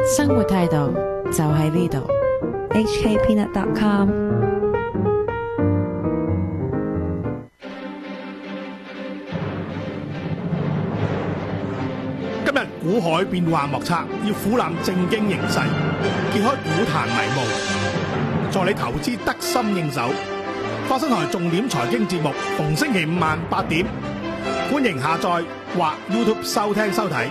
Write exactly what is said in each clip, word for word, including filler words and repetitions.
生活態度就喺呢度。 H K peanut dot com。 今日股海變幻莫測，要俯瞰正經形勢，揭開股壇迷霧，助你投資得心應手。花生台重點財經節目，逢星期五晚八點，歡迎下載或 YouTube 收聽收睇。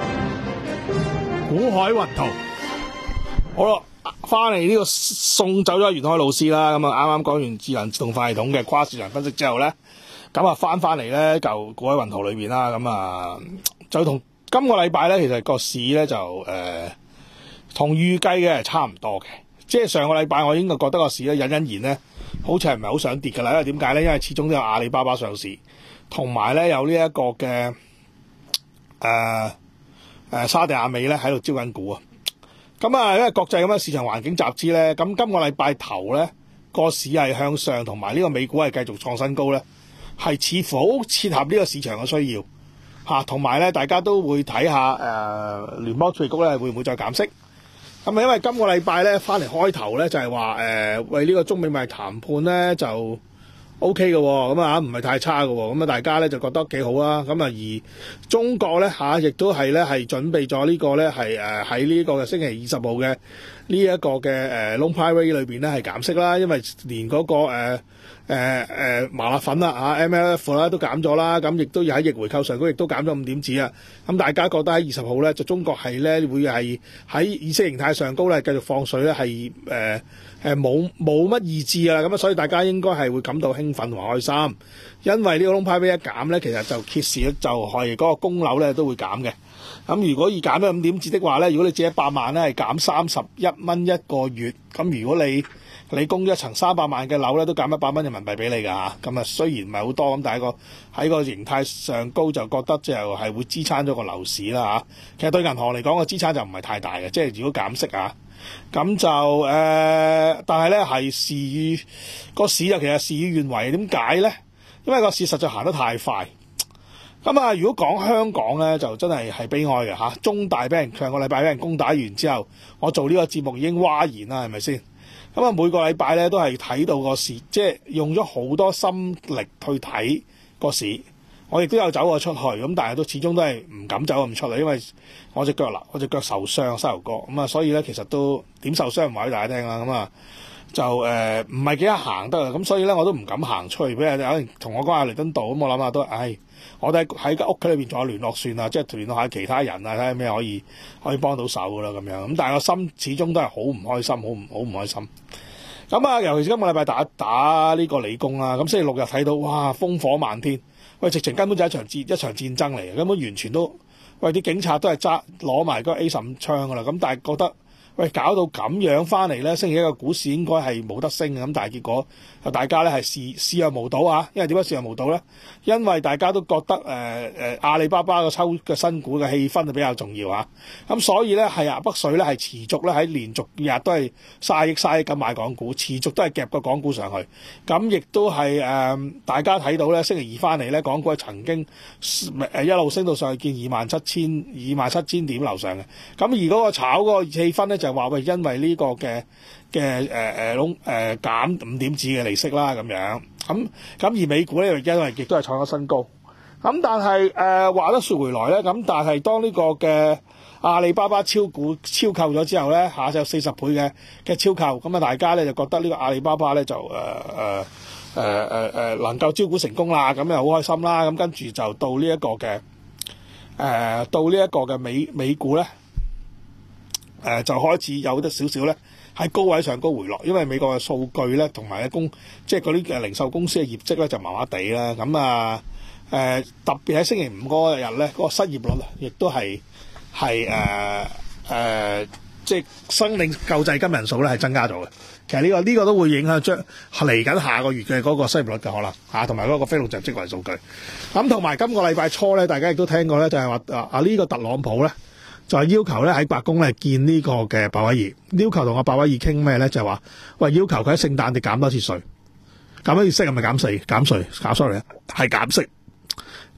股海雲圖，好啦，翻嚟呢個送走咗袁海老師啦。咁啊，啱啱講完智能自動化系統嘅跨市場分析之後咧，咁啊翻翻嚟咧就股海雲圖裏邊啦。咁啊就同今個禮拜咧，其實個市咧就誒同預計嘅係差唔多嘅。即係上個禮拜我應該覺得個市咧隱隱然咧，好似係唔係好想跌㗎啦。因為點解咧？因為始終都有阿里巴巴上市，同埋咧有呢一個嘅誒誒沙地阿美咧喺度招緊股啊。咁啊，因為國際咁嘅市場環境集資咧，咁今個禮拜頭咧個市係向上，同埋呢個美股係繼續創新高咧，係似乎好切合呢個市場嘅需要嚇，同埋咧大家都會睇下誒聯邦儲備局咧會唔會再減息。咁啊，因為今個禮拜咧翻嚟開頭咧就係話誒為呢個中美貿易談判咧就 O K 嘅喎，咁啊唔係太差嘅喎，咁啊大家咧就覺得幾好啦。咁啊而中國咧嚇亦都係咧係準備咗呢個咧係誒喺呢個嘅星期二十號嘅呢一個嘅誒 Long Prime Rate 裏邊咧係減息啦，因為連嗰個誒誒誒麻辣粉啦嚇 M L F 啦都減咗啦，咁亦都要喺逆回購上高亦都減咗五點子啊。咁大家覺得喺二十號咧就中國係咧會係喺意識形態上高咧繼續放水咧係誒誒冇冇乜意志啊，咁啊所以大家應該係會感到興奮同開心，因為呢個 Long Prime Rate 一減咧，其實就揭示咧就係嗰個供樓咧都會減嘅。咁如果以減咗五點子的話咧，如果你借一百萬咧係減三十一蚊一個月，咁如果你你供一層三百萬嘅樓咧，都減一百蚊人民幣俾你㗎嚇。咁啊雖然唔係好多，咁但係個喺個形態上高就覺得就係會支撐咗個樓市啦嚇。其實對銀行嚟講個支撐就唔係太大嘅，即係如果減息啊，咁就誒、呃，但係咧係事與個市就其實事與願違。點解咧？因為個市實在行得太快。咁啊，如果講香港咧，就真係係悲哀嘅嚇。中大俾人上個禮拜俾人攻打完之後，我做呢個節目已經嘩然啦，係咪先？咁啊，每個禮拜咧都係睇到個市，即係用咗好多心力去睇個市。我亦都有走過出去，咁但係都始終都係唔敢走咁出嚟，因為我隻腳啦，我隻腳受傷，膝頭哥咁啊，所以咧其實都點受傷唔話俾大家聽啦。咁啊就誒唔係幾得行得啊，咁所以咧我都唔敢行出去。俾人哋同我講下彌敦道，咁我諗下都唉，我哋喺間屋企裏邊仲有聯絡算啦，即係聯絡下其他人啊，睇下咩可以可以幫到手噶啦咁樣。咁但係個心始終都係好唔開心，好唔好唔開心。咁啊，尤其是今個禮拜打打呢個理工啦，咁星期六日睇到哇烽火漫天，喂直情根本就係一場戰一場戰爭嚟嘅，根本完全都喂啲警察都係揸攞埋個 A 十五槍噶啦，咁但係覺得喂搞到咁樣翻嚟咧，星期一個股市應該係冇得升嘅，咁但係結果大家咧係視視若無睹啊！因為點解視若無睹咧？因為大家都覺得誒誒、呃、阿里巴巴嘅抽嘅新股嘅氣氛係比較重要啊！咁所以咧係啊北水咧係持續咧喺連續日都係卅億卅億咁買港股，持續都係夾個港股上去。咁亦都係誒、呃、大家睇到咧，星期二翻嚟咧，港股係曾經誒一路升到上去見二萬七千二萬七千點樓上嘅。咁而嗰個炒嗰個氣氛咧就係話喂，因為呢個嘅嘅誒誒窿誒減五點子嘅利息啦咁樣，咁咁而美股咧因為亦都係創咗新高，咁但係誒話得說回來咧，咁但係當呢個嘅阿里巴巴超股超購咗之後咧，下晝四十倍嘅嘅超購，咁啊大家咧就覺得呢個阿里巴巴咧就誒誒誒誒誒能夠招股成功啦，咁又好開心啦，咁跟住就到呢一個嘅誒、呃、到呢一個嘅美美股咧。誒、呃、就開始有得少少咧，喺高位上高回落，因為美國嘅數據咧，同埋咧公即係嗰啲嘅零售公司嘅業績咧就麻麻地啦。咁啊誒特別喺星期五嗰日咧，嗰、那個失業率亦都係係誒誒即係生命救濟金人數咧係增加咗嘅。其實呢、這個呢、這個都會影響將嚟緊下個月嘅嗰個失業率嘅可能嚇，同埋嗰個非農就職位數據。咁同埋今個禮拜初咧，大家亦都聽過咧，就係話啊啊呢、這個特朗普咧。就係要求咧喺白宮咧見呢個嘅鮑威爾，要求同阿鮑威爾傾咩咧？就係話喂，要求佢喺聖誕節減多次稅，減多次息係咪減稅？減稅，減 sorry 係減息。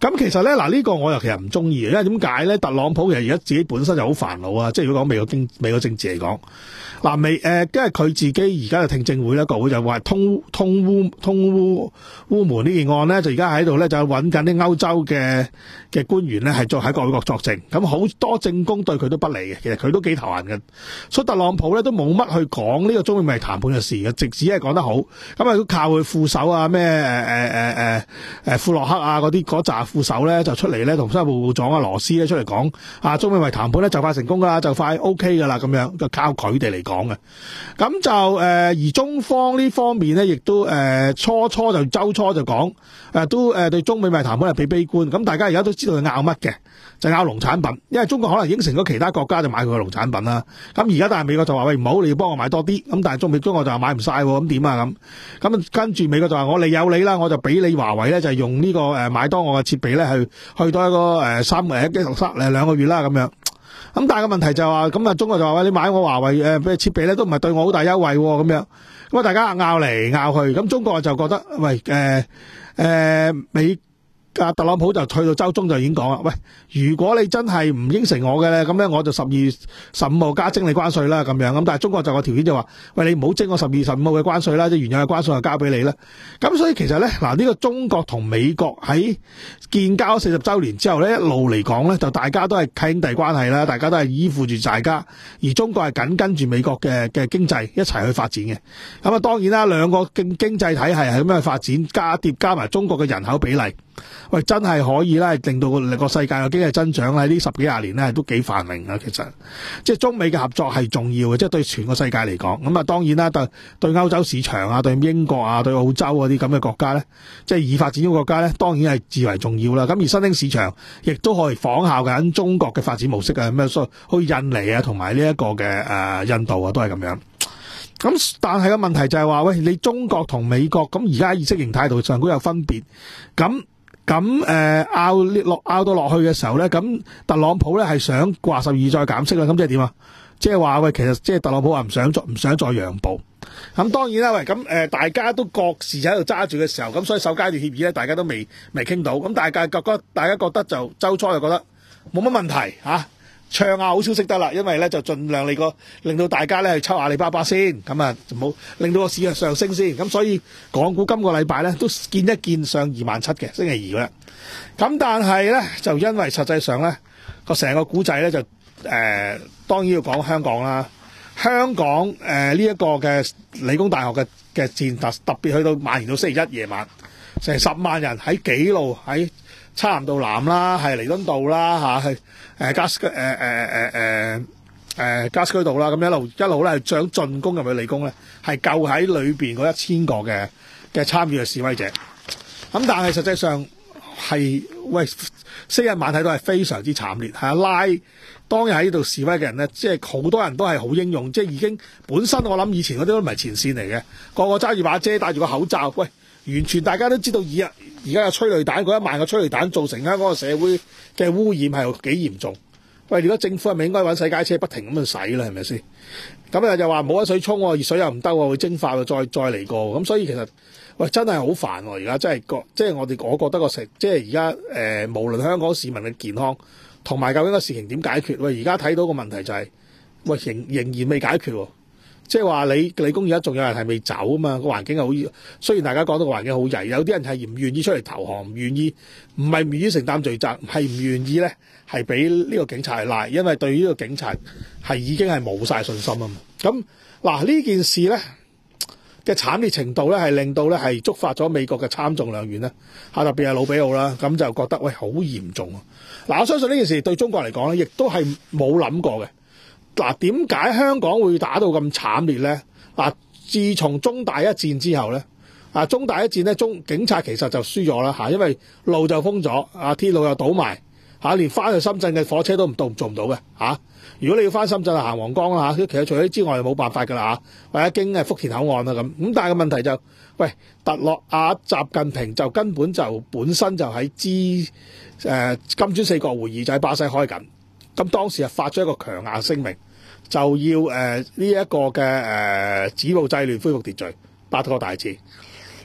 咁其實咧，嗱、這、呢個我又其實唔中意嘅，因為點解咧？特朗普其實而家自己本身就好煩惱啊！即係如果講美國經美國政治嚟講，嗱美誒，因為佢自己而家嘅聽證會咧，國會就話通通烏通烏烏門呢件案咧，就而家喺度咧就揾緊啲歐洲嘅嘅官員咧，係做喺外國作證。咁好多證供對佢都不利嘅，其實佢都幾頭痕嘅。所以特朗普咧都冇乜去講呢個中美談判嘅事嘅，直只係講得好。咁啊都靠佢副手啊咩誒誒誒誒誒庫洛克啊嗰啲嗰紮副手咧就出嚟咧同商務部部長啊羅斯咧出嚟講啊中美貿易談判咧就快成功噶啦，就快 OK 噶啦咁樣，就靠佢哋嚟講嘅。咁就誒、呃、而中方呢方面咧，亦都誒、呃、初初就周初就講誒、呃、都誒、呃、對中美貿易談判係比悲觀。咁大家而家都知道佢拗乜嘅，就拗農產品，因為中國可能應承咗其他國家就買佢嘅農產品啦。咁而家但係美國就話喂唔好，你要幫我買多啲。咁但係中美中國就話買唔晒，咁點啊咁？咁跟住美國就話我利有你啦，我就俾你華為咧就係用呢、這個誒、呃、買多我嘅設備咧去去多一個誒、呃、三誒一六三誒兩個月啦咁樣。咁但係個問題就話咁啊，中國就話喂你買我華為誒咩設備咧都唔係對我好大優惠咁樣。咁啊大家拗嚟拗去，咁中國就覺得喂誒誒、呃呃、美。啊！特朗普就去到周中就已經講啦，喂，如果你真係唔應承我嘅咧，咁咧我就十二十五號加徵你關稅啦，咁樣咁。但係中國就個條件就話，喂，你唔好徵我十二十五號嘅關稅啦，即係原有嘅關稅就交俾你啦。咁所以其實咧，嗱、這、呢個中國同美國喺建交四十週年之後咧，一路嚟講咧，就大家都係契兄弟關係啦，大家都係依附住大家，而中國係緊跟住美國嘅嘅經濟一齊去發展嘅。咁啊，當然啦，兩個經經濟體系係咁樣去發展，加疊加埋中國嘅人口比例。喂，真係可以咧，令到個世界嘅經濟增長咧，呢十幾廿年咧都幾繁榮啊！其實，即係中美嘅合作係重要嘅，即係對全個世界嚟講。咁啊，當然啦，對對歐洲市場啊，對英國啊，對澳洲嗰啲咁嘅國家咧，即係已發展中國家咧，當然係至為重要啦。咁而新興市場亦都可以仿效緊中國嘅發展模式啊，咁所以好似印尼啊，同埋呢一個嘅誒、呃、印度啊，都係咁樣。咁但係個問題就係話，喂，你中國同美國咁而家意識形態度上都有分別，咁。咁誒拗落拗到落去嘅時候咧，咁特朗普咧係想話十二再減息啦，咁即係點啊？即係話喂，其實即係特朗普話唔想再唔想再讓步。咁當然啦，喂，咁誒大家都各自喺度揸住嘅時候，咁所以首階段協議咧，大家都未未傾到。咁大家覺得大家覺得就週初就覺得冇乜問題嚇。唱下好消息得啦，因為咧就盡量你個令到大家咧去抽阿里巴巴先，咁啊就冇令到個市場上升先，咁所以港股今個禮拜咧都見一見上二萬七嘅星期二啦。咁但係咧就因為實際上咧個成個股仔咧就誒、呃、當然要講香港啦，香港誒呢一個嘅理工大學嘅嘅戰特特別去到蔓延到星期一夜晚，成十萬人喺幾路喺漆咸道南啦，係彌敦道啦嚇，係誒加斯誒誒誒誒誒加斯居道啦，咁一路一路咧係想進攻入去理工咧，係救喺裏邊嗰一千個嘅嘅參與嘅示威者。咁但係實際上係喂，昔日晚睇到係非常之慘烈，係啊拉當日喺呢度示威嘅人咧，即係好多人都係好英勇，即係已經本身我諗以前嗰啲都唔係前線嚟嘅，個個揸住把遮戴住個口罩，喂，完全大家都知道而家而家嘅催淚彈嗰一萬個催淚彈造成香港個社會嘅污染係幾嚴重。喂，如果政府係咪應該揾洗街車不停咁去洗啦？係咪先？咁啊又話冇得水沖喎，熱水又唔得喎，會蒸發喎，再再嚟過。咁所以其實喂真係好煩喎！而家真係覺即係我哋我覺得個食即係而家誒，無論香港市民嘅健康同埋究竟個事情點解決？喂，而家睇到個問題就係、是、喂仍仍然未解決喎。即係話你理工而家仲有人係未走啊嘛，個環境係好，雖然大家講到個環境好曳，有啲人係唔願意出嚟投降，唔願意，唔係唔願意承擔罪責，係唔願意咧係俾呢個警察去拉，因為對於呢個警察係已經係冇晒信心啊嘛。咁嗱呢件事咧嘅慘烈程度咧係令到咧係觸發咗美國嘅參眾兩院咧，嚇特別係魯比奧啦，咁就覺得喂好嚴重啊！嗱，我相信呢件事對中國嚟講咧，亦都係冇諗過嘅。嗱，點解香港會打到咁慘烈咧？嗱，自從中大一戰之後咧，啊中大一戰咧，中警察其實就輸咗啦嚇，因為路就封咗，啊鐵路又倒埋嚇，連翻去深圳嘅火車都唔到做唔到嘅嚇。如果你要翻深圳行皇崗啦嚇，其實除咗之外就冇辦法㗎啦嚇，或者經誒福田口岸啦咁。咁但係個問題就，喂，特洛亞習近平就根本就本身就喺 G 誒金磚四國會議就喺巴西開緊。咁當時係發咗一個強硬聲明，就要誒呢一個嘅誒止暴制亂、恢復秩序，八個大字。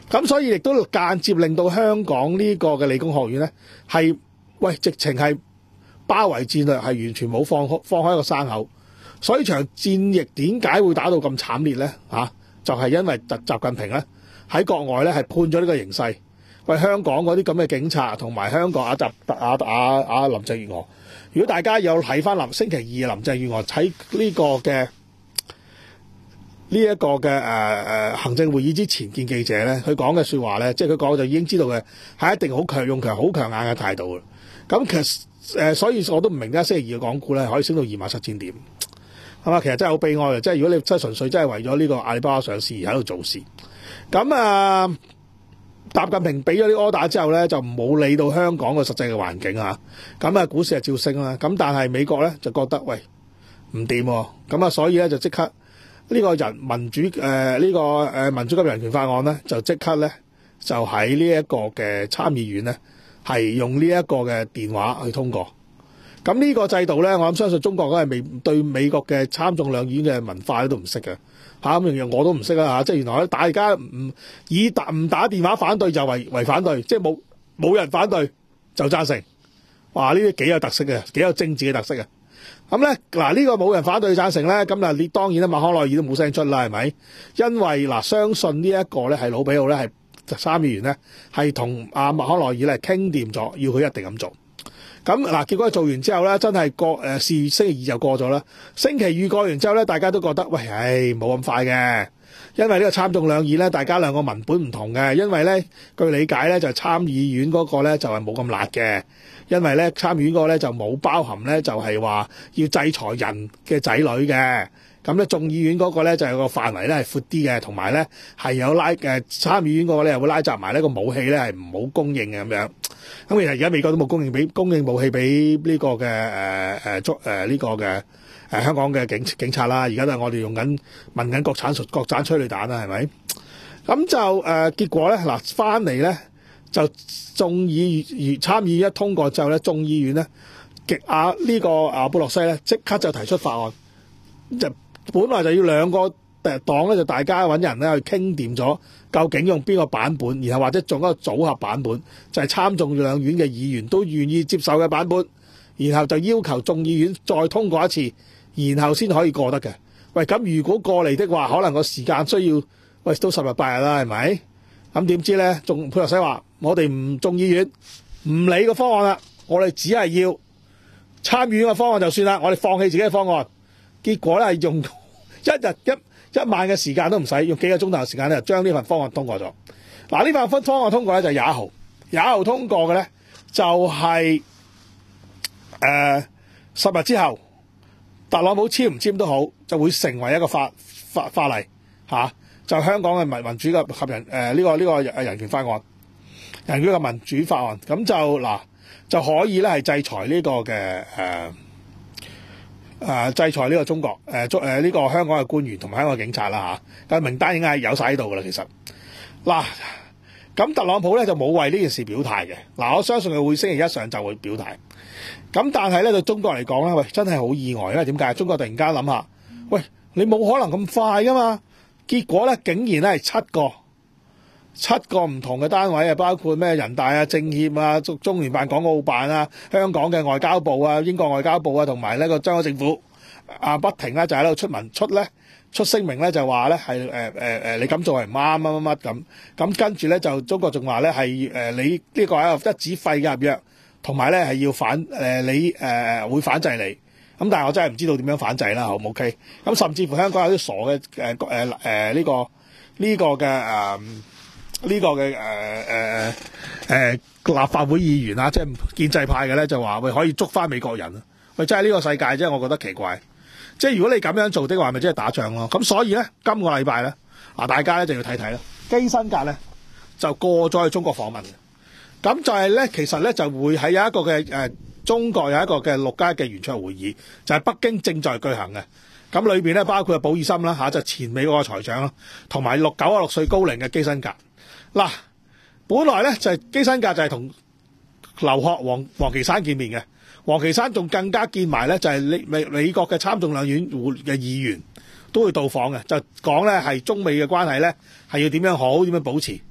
咁所以亦都間接令到香港呢個嘅理工學院咧係喂直情係包圍戰略係完全冇放放開一個山口。所以場戰役點解會打到咁慘烈咧？嚇、啊，就係、是、因為習習近平咧喺國外咧係判咗呢個形勢，喂香港嗰啲咁嘅警察同埋香港阿習阿阿阿林鄭月娥，如果大家有睇翻林星期二林鄭月娥喺呢個嘅呢一個嘅誒誒行政會議之前見記者咧，佢講嘅説話咧，即係佢講就已經知道嘅係一定好強用強好強硬嘅態度啦。咁其實誒、呃，所以我都唔明點解星期二嘅港股咧可以升到二萬七千點。係嘛？其實真係好悲哀嘅，即係如果你真係純粹真係為咗呢個阿里巴巴上市而喺度做事，咁啊，習近平俾咗啲 order 之後咧，就冇理到香港個實際嘅環境啊，咁啊，股市係照升啦。咁但係美國咧就覺得喂唔掂喎，咁啊，所以咧就即刻呢個人民主誒呢、呃這個誒民主及人權法案咧，就即刻咧就喺呢一個嘅參議院咧係用呢一個嘅電話去通過。咁呢個制度咧，我諗相信中國嗰係未對美國嘅參眾兩院嘅文化都唔識嘅嚇，咁樣樣我都唔識啦嚇，即係原來咧大家唔以打唔打電話反對就為為反對，即係冇冇人反對就贊成，哇！呢啲幾有特色嘅，幾有政治嘅特色嘅。咁咧嗱，呢個冇人反對贊成咧，咁啊你當然咧馬康奈爾都冇聲出啦，係咪？因為嗱，相信呢一個咧係魯比奧咧係參議員咧係同阿馬康奈爾咧傾掂咗，要佢一定咁做。咁嗱，結果做完之後咧，真係過誒四月星期二就過咗啦。星期二過完之後咧，大家都覺得喂，唉冇咁快嘅，因為呢個參眾兩議咧，大家兩個文本唔同嘅。因為咧，據理解咧，就參議院嗰個咧就係冇咁辣嘅，因為咧參議院嗰個咧就冇包含咧，就係話要制裁人嘅仔女嘅。咁咧眾議院嗰個咧就係個範圍咧係闊啲嘅，同埋咧係有拉誒參議院嗰個咧會拉雜埋呢個武器咧係唔好供應嘅咁樣。咁其實而家美國都冇供應俾供應武器俾呢個嘅誒誒捉誒呢個嘅誒、呃、香港嘅警警察啦。而家都係我哋用緊問緊國產國產催淚彈啦，係咪？咁就誒、呃、結果咧嗱翻嚟咧就眾議參議院一通過之後咧，眾議院咧極亞呢個阿布洛西咧即刻就提出法案，就本來就要兩個黨咧就大家揾人咧去傾掂咗，究竟用邊個版本，然後或者做一個組合版本，就係、是、參眾兩院嘅議員都願意接受嘅版本，然後就要求眾議院再通過一次，然後先可以過得嘅。喂，咁如果過嚟的話，可能個時間需要喂都十日八日啦，係咪？咁點知咧？仲佩洛西話：我哋唔眾議院唔理個方案啦，我哋只係要參議院嘅方案就算啦，我哋放棄自己嘅方案。結果咧係用一日一一晚嘅時間都唔使，用幾個鐘頭嘅時間咧，就將呢份方案通過咗。嗱，呢份方案通過咧就係廿一號，廿一號通過嘅咧就係誒十日之後，特朗普簽唔簽都好，就會成為一個法法法例嚇、啊，就香港嘅民民主嘅合人誒呢、呃這個呢、這個人權法案，人權嘅民主法案，咁就嗱就可以咧係制裁呢個嘅誒。呃誒、呃、制裁呢個中國誒中誒呢個香港嘅官員同埋香港嘅警察啦嚇，但、啊、名單已經係有晒喺度噶啦。其實嗱，咁特朗普咧就冇為呢件事表態嘅。嗱，我相信佢會星期一上晝會表態。咁但係咧對中國嚟講咧，喂真係好意外，因為點解？中國突然間諗下，喂你冇可能咁快噶嘛？結果咧竟然咧係七個七個唔同嘅單位啊，包括咩人大啊、政協啊、中中聯辦、港澳辦啊、香港嘅外交部啊、英國外交部啊，同埋呢個中央政府啊，不停咧就喺度出文出咧出聲明咧，就話咧係誒誒誒，你咁做係唔啱乜乜乜咁。咁跟住咧就中國仲話咧係誒你呢個係一個一紙廢嘅合約，同埋咧係要反誒、呃、你誒、呃、會反制你。咁但係我真係唔知道點樣反制啦，好唔 OK？咁甚至乎香港有啲傻嘅誒誒誒呢個呢、這個嘅誒。呃呢個嘅誒誒誒立法會議員啊，即係建制派嘅咧，就話喂可以捉翻美國人啊！喂，真係呢個世界真係我覺得奇怪。即係如果你咁樣做的話，咪即係打仗咯。咁所以咧，今個禮拜咧，嗱大家咧就要睇睇啦。基辛格咧就過咗去中國訪問嘅，咁就係咧其實咧就會喺有一個嘅誒、呃、中國有一個嘅六加一嘅圓桌會議，就係、是、北京正在舉行嘅。咁裏邊咧包括保爾森啦嚇，就前美國嘅財長啦，同埋六九啊六歲高齡嘅基辛格。嗱，本來咧就係、是、基辛格就係同劉鶴、王王岐山見面嘅，王岐山仲更加見埋咧就係美美美國嘅參眾兩院嘅議員都會到訪嘅，就講咧係中美嘅關係咧係要點樣好點樣保持。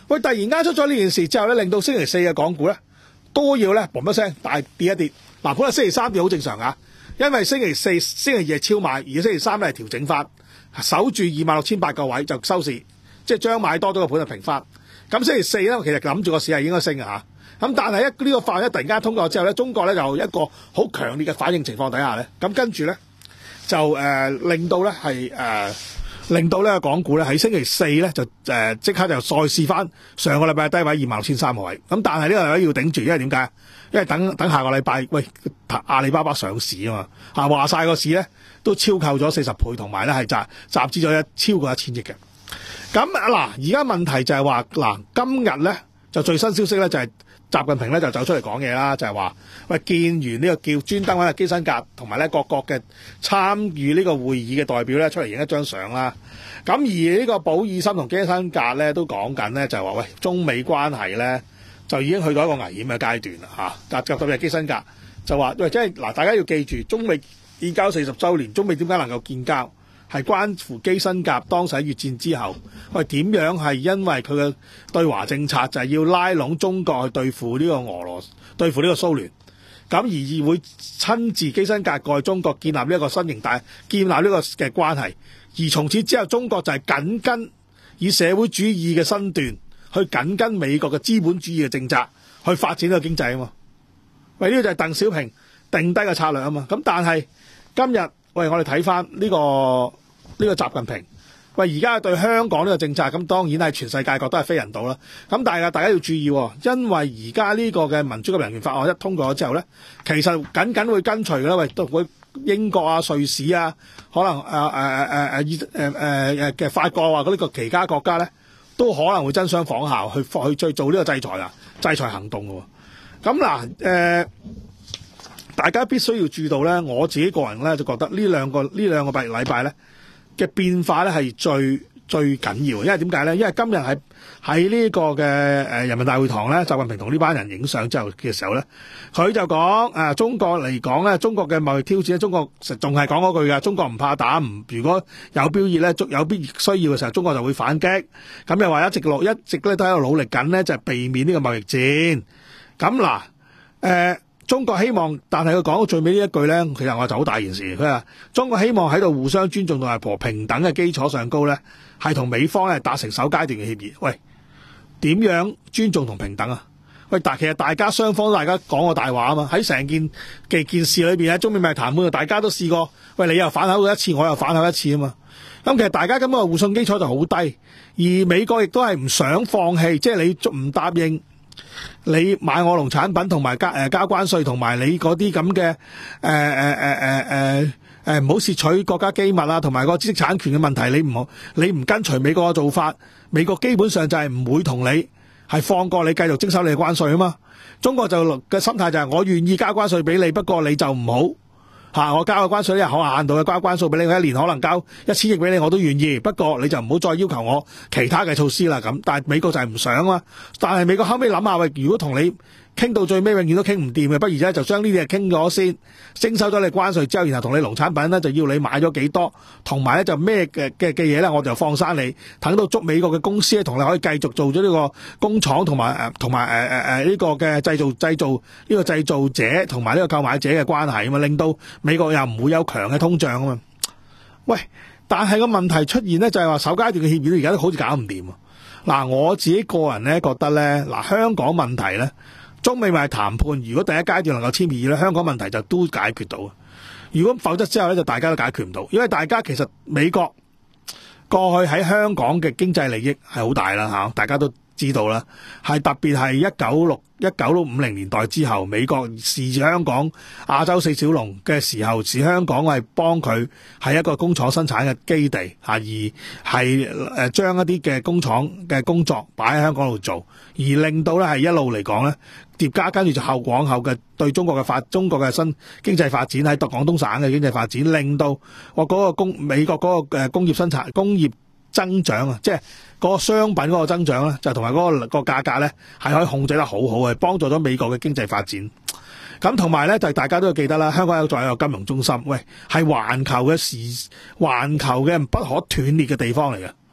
喂，突然間出咗呢件事之後咧，令到星期四嘅港股咧都要咧嘣一聲大跌一跌。嗱，本來星期三跌好正常啊，因為星期四、星期二係超買，而星期三咧係調整翻，守住二萬六千八個位就收市，即係將買多咗個盤就平翻。咁星期四咧，其實諗住個市係應該升嘅嚇。咁但係一呢個法案一突然間通過之後咧，中國咧就一個好強烈嘅反應情況底下咧，咁跟住咧就誒、呃、令到咧係誒令到呢個港股咧喺星期四咧就誒即、呃、刻就再試翻上個禮拜低位二萬六千三個位。咁但係呢個位要頂住，因為點解？因為等等下個禮拜，喂，阿里巴巴上市啊嘛，嚇話晒個市咧都超購咗四十倍，同埋咧係集集資咗一超過一千億嘅。咁嗱，而家問題就係話嗱，今日咧就最新消息咧就係、是、習近平咧就走出嚟講嘢啦，就係、是、話喂，見完呢個叫專登揾個基辛格同埋咧各國嘅參與呢個會議嘅代表咧出嚟影一張相啦。咁而呢個保爾森同基辛格咧都講緊咧就係話喂，中美關係咧就已經去到一個危險嘅階段啦嚇。特特別係基辛格就話喂，即係嗱，大家要記住，中美建交四十週年，中美點解能夠建交？係關乎基辛格當時喺越戰之後，喂點樣係因為佢嘅對華政策就係要拉攏中國去對付呢個俄羅斯、對付呢個蘇聯，咁而會親自基辛格過去中國建立呢一個新型大建立呢個嘅關係，而從此之後中國就係緊跟以社會主義嘅身段去緊跟美國嘅資本主義嘅政策去發展呢個經濟啊嘛。喂，呢個就係鄧小平定低嘅策略啊嘛。咁但係今日喂，我哋睇翻呢個呢個習近平，喂而家對香港呢個政策，咁當然係全世界覺得係非人道啦。咁但係大家要注意，因為而家呢個嘅民主及人權法案一通過咗之後咧，其實緊緊會跟隨嘅啦。喂，都會英國啊、瑞士啊，可能誒誒誒誒誒誒誒嘅法國啊嗰啲個其他國家咧，都可能會爭相仿效去去去做呢個制裁啊、制裁行動嘅。咁嗱誒。大家必須要注意到咧，我自己個人咧就覺得呢兩個呢兩個禮禮拜咧嘅變化咧係最最緊要，因為點解咧？因為今日喺喺呢個嘅誒人民大會堂咧，習近平同呢班人影相之後嘅時候咧，佢就講啊，中國嚟講咧，中國嘅貿易挑戰咧，中國仲係講嗰句㗎，中國唔怕打，唔如果有標熱咧，有必需要嘅時候，中國就會反擊。咁又話一直落一直咧都喺度努力緊咧，就係避免呢個貿易戰。咁嗱誒。中國希望，但係佢講到最尾呢一句咧，其實我就好大件事。佢話中國希望喺度互相尊重同埋和平等嘅基礎上高咧，係同美方咧達成首階段嘅協議。喂，點樣尊重同平等啊？喂，但其實大家雙方大家講過大話啊嘛。喺成件嘅件事裏邊咧，中美貿易談判，大家都試過。喂，你又反口一次，我又反口一次啊嘛。咁其實大家咁嘅互信基礎就好低，而美國亦都係唔想放棄，即係你唔答應。你買我農產品同埋加誒交關稅，同埋你嗰啲咁嘅誒誒誒誒誒誒唔好竊取國家機密啊，同埋個知識產權嘅問題，你唔好你唔跟隨美國嘅做法，美國基本上就係唔會同你係放過你繼續徵收你嘅關稅啊嘛。中國就嘅心態就係我願意交關稅俾你，不過你就唔好。嚇！我交嘅關稅咧，可限度嘅交關稅俾你，我一年可能交一千億俾你，我都願意。不過你就唔好再要求我其他嘅措施啦。咁，但係美國就係唔想啊。但係美國後尾諗下，喂，如果同你傾到最尾，永遠都傾唔掂嘅，不如咧就將呢啲嘢傾咗先，徵收咗你關稅之後，然後同你農產品咧就要你買咗幾多，同埋咧就咩嘅嘅嘅嘢咧，我就放生你，等到捉美國嘅公司咧，同你可以繼續做咗呢個工廠同埋誒同埋誒誒誒呢個嘅製造製造呢個製造者同埋呢個購買者嘅關係啊嘛，令到美國又唔會有強嘅通脹啊嘛。喂，但係個問題出現咧，就係話首階段嘅協議而家都好似搞唔掂啊。嗱，我自己個人咧覺得咧，嗱香港問題咧。中美貿易談判，如果第一階段能夠簽協議咧，香港問題就都解決到。如果否則之後咧，就大家都解決唔到，因為大家其實美國過去喺香港嘅經濟利益係好大啦嚇，大家都知道啦，係特別係一九六一九六五零年代之後，美國視香港亞洲四小龍嘅時候，視香港係幫佢係一個工廠生產嘅基地嚇，而係誒將一啲嘅工廠嘅工作擺喺香港度做，而令到咧係一路嚟講咧。疊加跟住就後往後嘅對中國嘅發中國嘅新經濟發展喺廣東省嘅經濟發展，令到我嗰個工美國嗰個誒工業生產工業增長啊，即係嗰個商品嗰個增長咧，就同埋嗰個個價格咧係可以控制得好好嘅，幫助咗美國嘅經濟發展。咁同埋咧就係大家都要記得啦，香港有作為一個金融中心，喂係環球嘅時環球嘅不可斷裂嘅地方嚟嘅。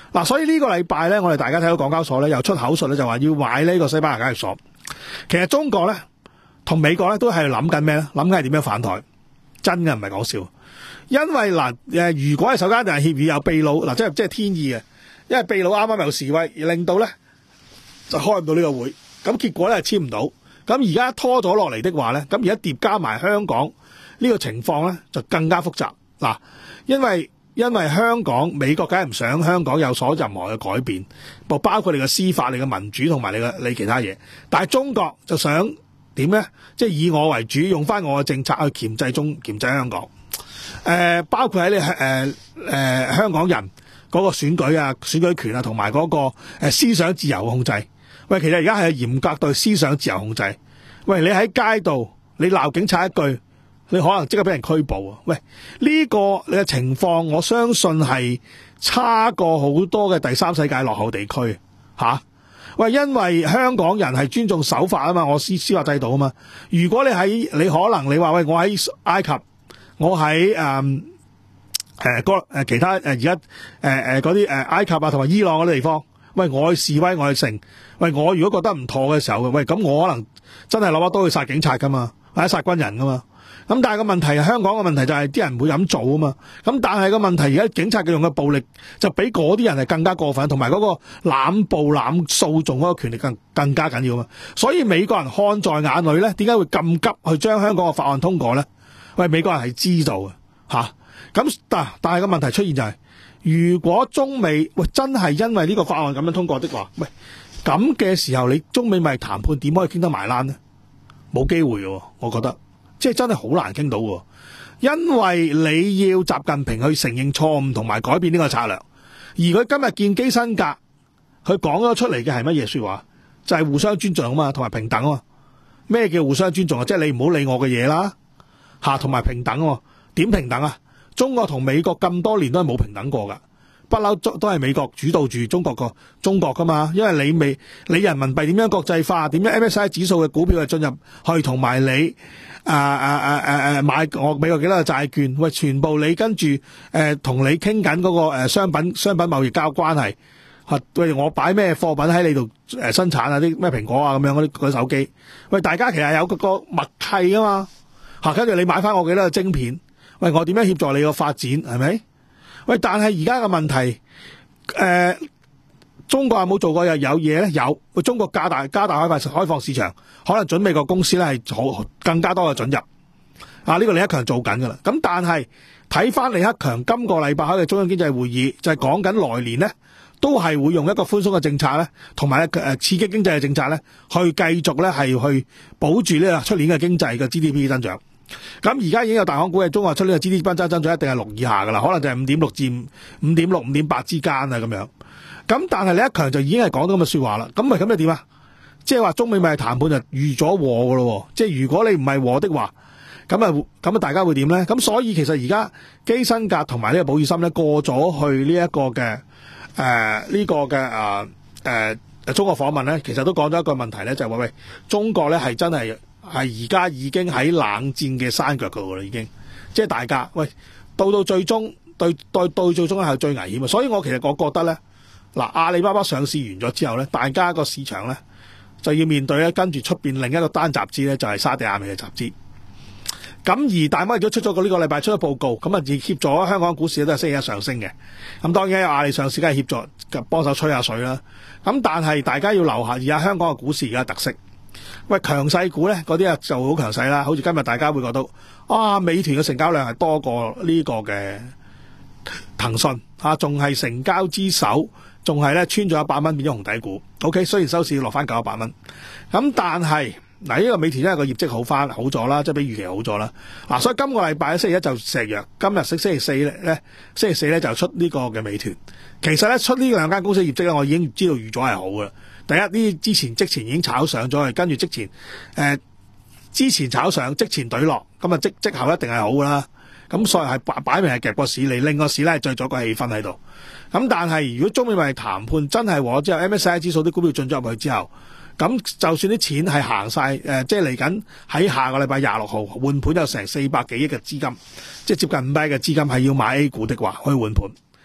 嗱，所以呢個禮拜咧，我哋大家睇到港交所咧又出口術咧，就話要買呢個西班牙交易所。其實中國咧同美國咧都係諗緊咩咧？諗緊係點樣反台？真嘅唔係講笑。因為嗱誒，如果係首階段協議有秘魯嗱，即係即係天意嘅，因為秘魯啱啱有示威，而令到咧就開唔到呢個會，咁結果咧簽唔到。咁而家拖咗落嚟的話咧，咁而家疊加埋香港呢個情況咧，就更加複雜嗱，因為。因為香港美國梗係唔想香港有所任何嘅改變，包括你嘅司法、你嘅民主同埋你嘅你其他嘢。但係中國就想點咧？即係以我為主，用翻我嘅政策去鉗制中鉗制香港。誒、呃，包括喺你誒誒、呃呃、香港人嗰個選舉啊、選舉權啊，同埋嗰個誒思想自由控制。喂，其實而家係嚴格對思想自由控制。喂，你喺街度你鬧警察一句，你可能即刻俾人拘捕啊！喂，呢個你嘅情況，我相信係差過好多嘅第三世界落後地區吓。喂，因為香港人係尊重守法啊嘛，我司司法制度啊嘛。如果你喺你可能你話喂，我喺埃及，我喺誒誒個誒其他誒而家誒誒嗰啲誒埃及啊同埋伊朗嗰啲地方，喂，我去示威，我去成，喂，我如果覺得唔妥嘅時候，喂，咁我可能真係攞把刀去殺警察噶嘛，或者殺軍人噶嘛。咁但係個問題係香港嘅問題就係啲人唔會咁做啊嘛。咁但係個問題而家警察嘅用嘅暴力就比嗰啲人係更加過分，同埋嗰個濫暴濫訴訟嗰個權力更更加緊要啊嘛。所以美國人看在眼裏咧，點解會咁急去將香港嘅法案通過咧？喂，美國人係知道嘅吓。咁但但係個問題出現就係、是，如果中美喂真係因為呢個法案咁樣通過的話，喂咁嘅時候你中美咪談判點可以傾得埋欄呢？冇機會嘅，我覺得。即係真係好難傾到喎，因為你要習近平去承認錯誤同埋改變呢個策略，而佢今日見基辛格，佢講咗出嚟嘅係乜嘢說話？就係、是、互相尊重啊嘛，同埋平等啊嘛。咩叫互相尊重啊？即係你唔好理我嘅嘢啦，吓，同埋平等啊。點平等啊？中國同美國咁多年都係冇平等過噶，不嬲都係美國主導住中國個中國噶嘛。因為你未你人民幣點樣國際化，點樣 M S C I 指數嘅股票係進入去，同埋你。啊啊啊啊啊！買我美國幾多個債券？喂，全部你跟住誒同你傾緊嗰個誒商品商品貿易交關係。嚇，喂，我擺咩貨品喺你度誒生產啊？啲咩蘋果啊咁樣嗰啲嗰啲手機。喂，大家其實有個個默契噶嘛。嚇，跟住你買翻我幾多個晶片？喂，我點樣協助你個發展？係咪？喂，但係而家嘅問題誒。呃中國有冇做過又有嘢咧？有，中國加大加大開放開放市場，可能準美國公司咧係好更加多嘅准入。啊，呢、這個李克強做緊噶啦。咁但係睇翻李克強今個禮拜開嘅中央經濟會議，就係講緊來年呢都係會用一個寬鬆嘅政策咧，同埋咧誒刺激經濟嘅政策咧，去繼續咧係去保住呢個出年嘅經濟嘅 G D P 增長。咁而家已經有大行估計中國出呢個 G D P 增長一定係六以下噶啦，可能就係五點六至五點六、五點八之間啊咁樣。咁但係李克強就已經係講到咁嘅說話啦，咁咪咁又點啊？即係話中美咪談判就預咗和噶咯，即係如果你唔係和的話，咁啊咁啊大家會點咧？咁所以其實而家基辛格同埋呢個保爾森咧過咗去呢一個嘅誒呢個嘅誒誒中國訪問咧，其實都講咗一個問題咧，就係話喂，中國咧係真係係而家已經喺冷戰嘅山腳度啦，已經即係大家喂到到最終對對對最終係最危險啊！所以我其實我覺得咧。嗱，阿里巴巴上市完咗之後咧，大家個市場咧就要面對咧跟住出邊另一個單集資咧，就係沙地亞美嘅集資。咁而大摩亦都出咗個呢個禮拜出咗報告，咁啊而協助香港股市都係星期一上升嘅。咁當然有阿里上市梗係協助幫手吹下水啦。咁但係大家要留下而家香港嘅股市而家特色。喂，強勢股咧嗰啲啊就好強勢啦，好似今日大家會覺得啊，美團嘅成交量係多過呢個嘅騰訊啊，仲係成交之首。仲係咧穿咗一百蚊變咗紅底股 ，OK， 雖然收市落翻九一百蚊，咁但係嗱呢個美團因為個業績好翻好咗啦，即係比預期好咗啦。嗱、啊，所以今個禮拜星期一就石藥，今日星期四咧，星期四咧就出呢個嘅美團。其實咧出呢兩間公司業績咧，我已經知道預咗係好嘅。第一呢之前即前已經炒上咗去，跟住即前誒、呃、之前炒上即前懟落，咁啊即即後一定係好噶啦。咁所以係擺擺明係夾個市嚟，令個市咧係聚咗個氣氛喺度。咁但係如果中美貿易談判真係和之後 ，M S C I 指數啲股票進咗入去之後，咁就算啲錢係行晒，誒、呃，即係嚟緊喺下個禮拜廿六號換盤有成四百幾億嘅資金，即係接近五百億嘅資金係要買 A 股的話，可以換盤。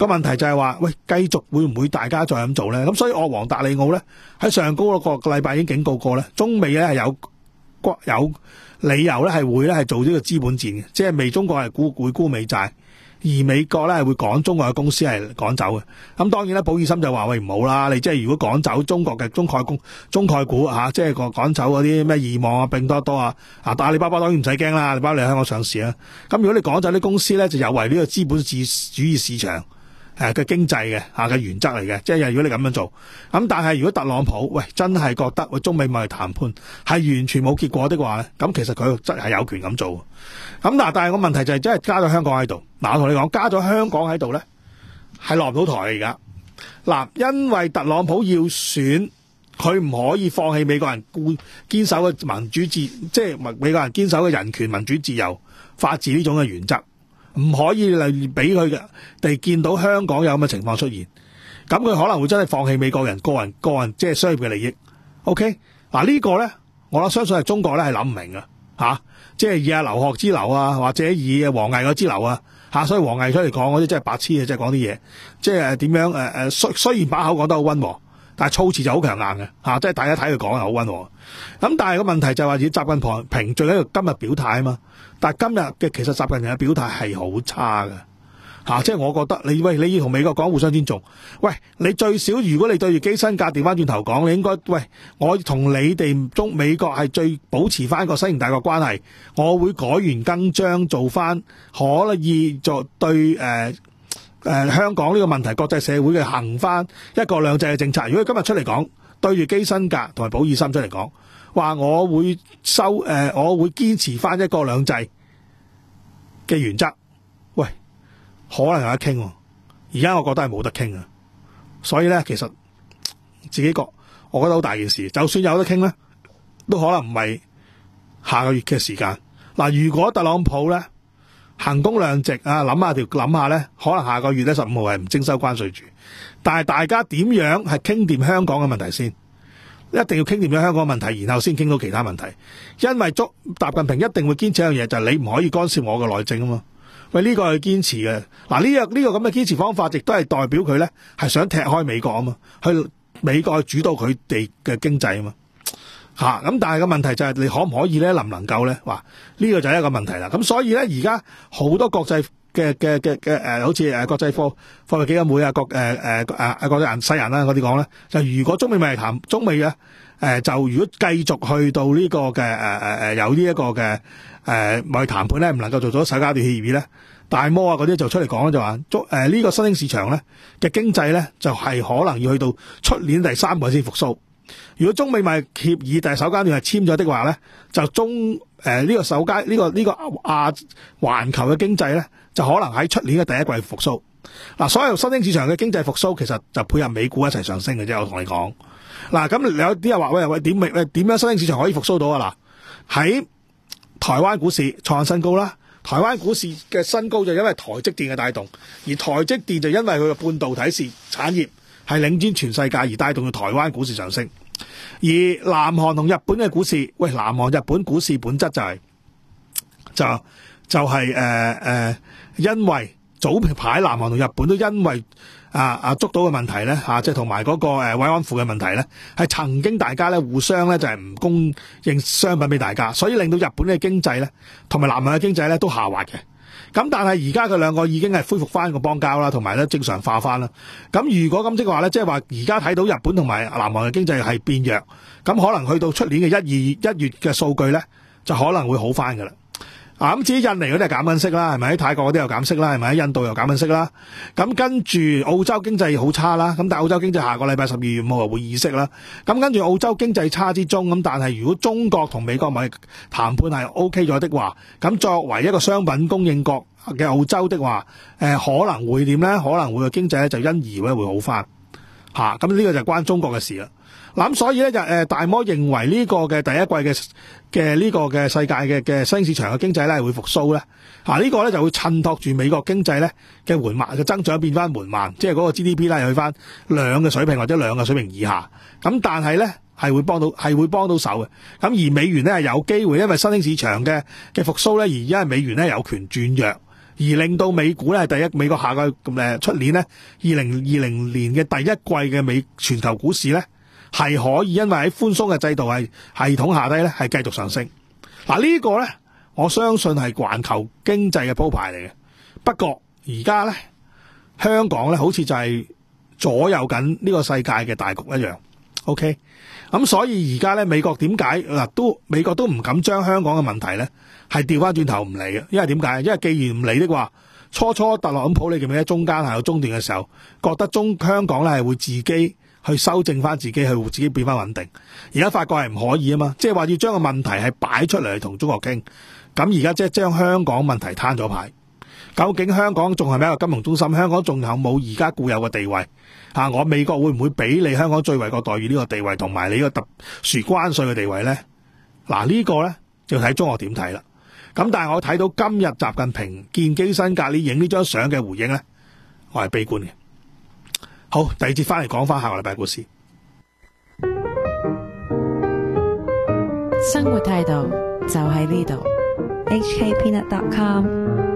個問題就係話，喂，繼續會唔會大家再咁做咧？咁所以，我黃達利奧咧喺上高嗰個禮拜已經警告過咧，中美咧係有有理由咧係會咧係做呢個資本戰嘅，即係未中國係沽會沽美債。而美國咧係會趕中國嘅公司係趕走嘅，咁當然啦，保爾森就話喂，唔好啦，你即係如果趕走中國嘅中概股、中概股嚇，即係個趕走嗰啲咩易網啊、拼多多啊，啊阿里巴巴當然唔使驚啦，阿里巴巴你喺香港上市啊，咁如果你趕走啲公司咧，就有違呢個資本主義市場誒嘅經濟嘅嚇嘅原則嚟嘅，即係如果你咁樣做，咁但係如果特朗普喂真係覺得喂中美貿易談判係完全冇結果的話咧，咁其實佢真係有權咁做。咁嗱，但係個問題就係真係加咗香港喺度。嗱，我同你講，加咗香港喺度咧，係落唔到台而家。嗱，因為特朗普要選，佢唔可以放棄美國人固堅守嘅民主自，即係美國人堅守嘅人權、民主、自由、法治呢種嘅原則，唔可以嚟俾佢嘅哋見到香港有咁嘅情況出現。咁佢可能會真係放棄美國人個人個人即係商業嘅利益。OK，嗱呢個咧，我相信係中國咧係諗唔明嘅嚇。即係以阿劉鶴之流啊，或者以王毅嗰之流啊，嚇，所以王毅出嚟講嗰啲真係白痴嘅，即係講啲嘢，即係點樣誒誒？雖雖然把口講得好溫和，但係措辭就好強硬嘅嚇，即係大家睇佢講係好溫和。咁但係個問題就係話，以習近平平最喺度今日表態啊嘛，但係今日嘅其實習近平嘅表態係好差嘅。吓、啊，即係我覺得你喂，你要同美國講互相尊重。喂，你最少如果你對住基辛格調翻轉頭講，你應該喂，我同你哋中美國係最保持翻個西型大國關係，我會改弦更張做翻可以做對誒誒、呃呃、香港呢個問題，國際社會嘅行翻一國兩制嘅政策。如果今日出嚟講，對住基辛格同埋保爾森出嚟講，話我會收誒、呃，我會堅持翻一國兩制嘅原則。喂。可能有得傾，而家我覺得係冇得傾啊！所以咧，其實自己覺，我覺得好大件事。就算有得傾咧，都可能唔係下個月嘅時間。嗱，如果特朗普咧行功量直啊，諗下條諗下咧，可能下個月咧十五號係唔徵收關稅住。但係大家點樣係傾掂香港嘅問題先？一定要傾掂咗香港嘅問題，然後先傾到其他問題。因為習近平一定會堅持一樣嘢，就係、是、你唔可以干涉我嘅內政啊嘛。喂，呢、這個係堅持嘅。嗱，呢樣呢個咁嘅堅持方法，亦都係代表佢咧係想踢開美國啊嘛，去美國去主導佢哋嘅經濟啊嘛。吓、啊，咁但係個問題就係你可唔可以咧，能唔能夠咧？話呢、這個就係一個問題啦。咁所以咧，而家好多國際嘅嘅嘅嘅誒，好似誒國際貨貨幣基金會啊，國誒誒誒國際人世人啦嗰啲講咧，就如果中美貿易談中美嘅誒、呃，就如果繼續去到呢個嘅誒誒誒有呢一個嘅。誒，貿易談判咧唔能夠做咗首階段協議咧，大摩啊嗰啲就出嚟講咧，就話中誒呢個新興市場咧嘅經濟咧就係、是、可能要去到出年第三季先復甦。如果中美貿易協議第首階段係簽咗的話咧，就中誒呢、呃這個首階呢、這個呢、這個亞環球嘅經濟咧就可能喺出年嘅第一季復甦。嗱，所有新興市場嘅經濟復甦其實就配合美股一齊上升嘅啫。我同你講，嗱咁有啲人話喂喂點喂點樣新興市場可以復甦到啊？嗱喺台灣股市創新高啦，台灣股市嘅新高就因為台積電嘅帶動，而台積電就因為佢嘅半導體市產業係領先全世界而帶動到台灣股市上升。而南韓同日本嘅股市，喂，南韓日本股市本質就係、是、就就係誒誒，因為早排南韓同日本都因為啊啊捉到嘅問題咧嚇，即係同埋嗰個誒慰安婦嘅問題咧，係曾經大家咧互相咧就係唔供應商品俾大家，所以令到日本嘅經濟咧同埋南韓嘅經濟咧都下滑嘅。咁但係而家佢兩個已經係恢復翻個邦交啦，同埋咧正常化翻啦。咁如果咁即係話咧，即係話而家睇到日本同埋南韓嘅經濟係變弱，咁可能去到出年嘅一二一月嘅數據咧，就可能會好翻噶啦。啊，咁至於印尼嗰啲係減緊息啦，係咪？喺泰國嗰啲又減息啦，係咪？喺印度又減緊息啦。咁跟住澳洲經濟好差啦，咁但係澳洲經濟下個禮拜十二月五號會議息啦。咁跟住澳洲經濟差之中，咁但係如果中國同美國咪談判係 O K 咗的話，咁作為一個商品供應國嘅澳洲的話，誒、呃、可能會點咧？可能會個經濟咧就因而咧會好翻。吓、啊，咁呢個就關中國嘅事啦。嗱，咁所以咧就誒大摩認為呢個嘅第一季嘅嘅呢個嘅世界嘅嘅新興市場嘅經濟咧係會復甦咧，嚇、這個、呢個咧就會襯托住美國經濟咧嘅緩慢嘅增長變翻緩慢，即係嗰個 G D P 咧去翻兩嘅水平或者兩嘅水平以下。咁但係咧係會幫到係會幫到手嘅。咁而美元咧係有機會因為新興市場嘅嘅復甦咧，而因為美元咧有權轉弱， 而令到美股咧係第一，美國下個誒出年咧二零二零年嘅第一季嘅美全球股市咧係可以因為喺寬鬆嘅制度係系統下低咧係繼續上升。嗱、這個、呢個咧我相信係環球經濟嘅鋪排嚟嘅。不過而家咧香港咧好似就係左右緊呢個世界嘅大局一樣。OK， 咁所以而家咧美國點解嗱都美國都唔敢將香港嘅問題咧係調翻轉頭唔理嘅，因為點解？因為既然唔理的話，初初特朗普你記唔記得中間係有中斷嘅時候，覺得中香港咧係會自己去修正翻自己，去自己變翻穩定。而家發覺係唔可以啊嘛，即係話要將個問題係擺出嚟同中國傾。咁而家即係將香港問題攤咗牌。究竟香港仲係咪一個金融中心？香港仲有冇而家固有嘅地位？啊，我美國會唔會俾你香港最惠國待遇呢個地位，同埋你呢個特殊關稅嘅地位呢？嗱、啊，呢、這個呢，就睇中國點睇啦。咁但係我睇到今日習近平見基辛格里影呢張相嘅回應呢，我係悲觀嘅。好，第二節翻嚟講翻下個禮拜故事。 生活態度就喺呢度。 H K Peanut dot com